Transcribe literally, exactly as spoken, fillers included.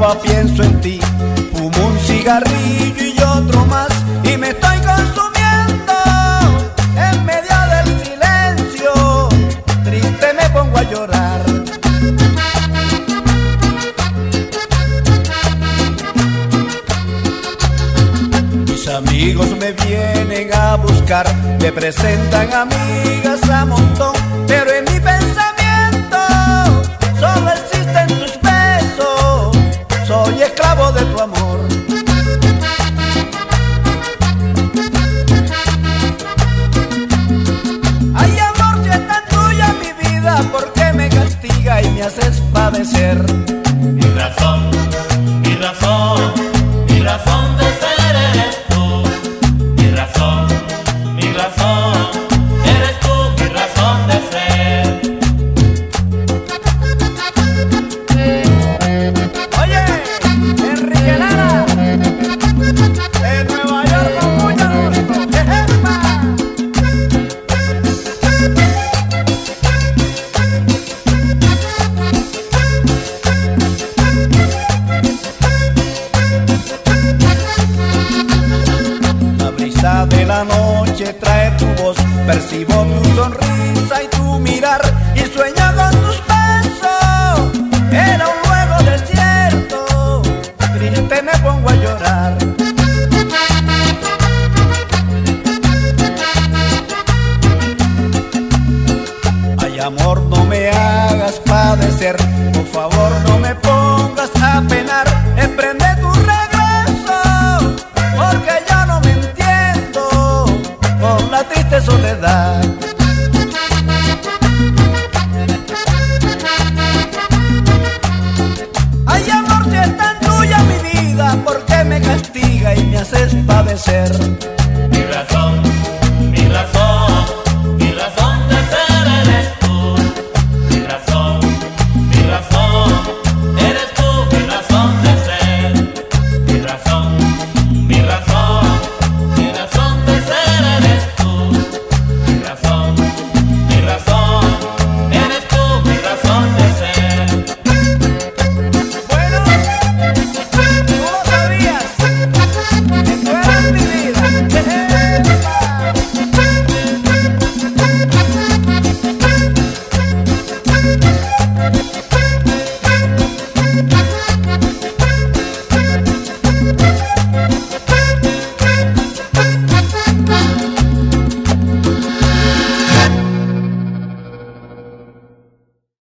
agua pienso en ti. Fumo un cigarrillo y otro más y me estoy consumiendo. En medio del silencio, triste me pongo a llorar. Mis amigos me vienen a buscar, me presentan amigas a montón, pero en mi pensamiento solo existen tus besos. Soy esclavo de tu amor. Ay, amor, si es tan tuya mi vida, ¿por qué me castiga y me haces padecer? Mi razón, mi razón, mi razón de ser eres tú. Mi razón, mi razón, eres tú mi razón de ser. Oye, Enrique Lara, de Nueva York con mucho gusto. ¡Ejepa! La brisa de la noche trae tu voz, percibo tu sonrisa y tu mirar, y sueño con tus besos. Era un luego desierto, triste me pongo a llorar. Ay, amor, no me hagas padecer, por favor no me pongas a penar. Emprende tu regreso, porque ya no me entiendo con la triste soledad. Ay, amor, si es tan tuya mi vida, ¿por qué me castiga y me haces padecer? Mi razón,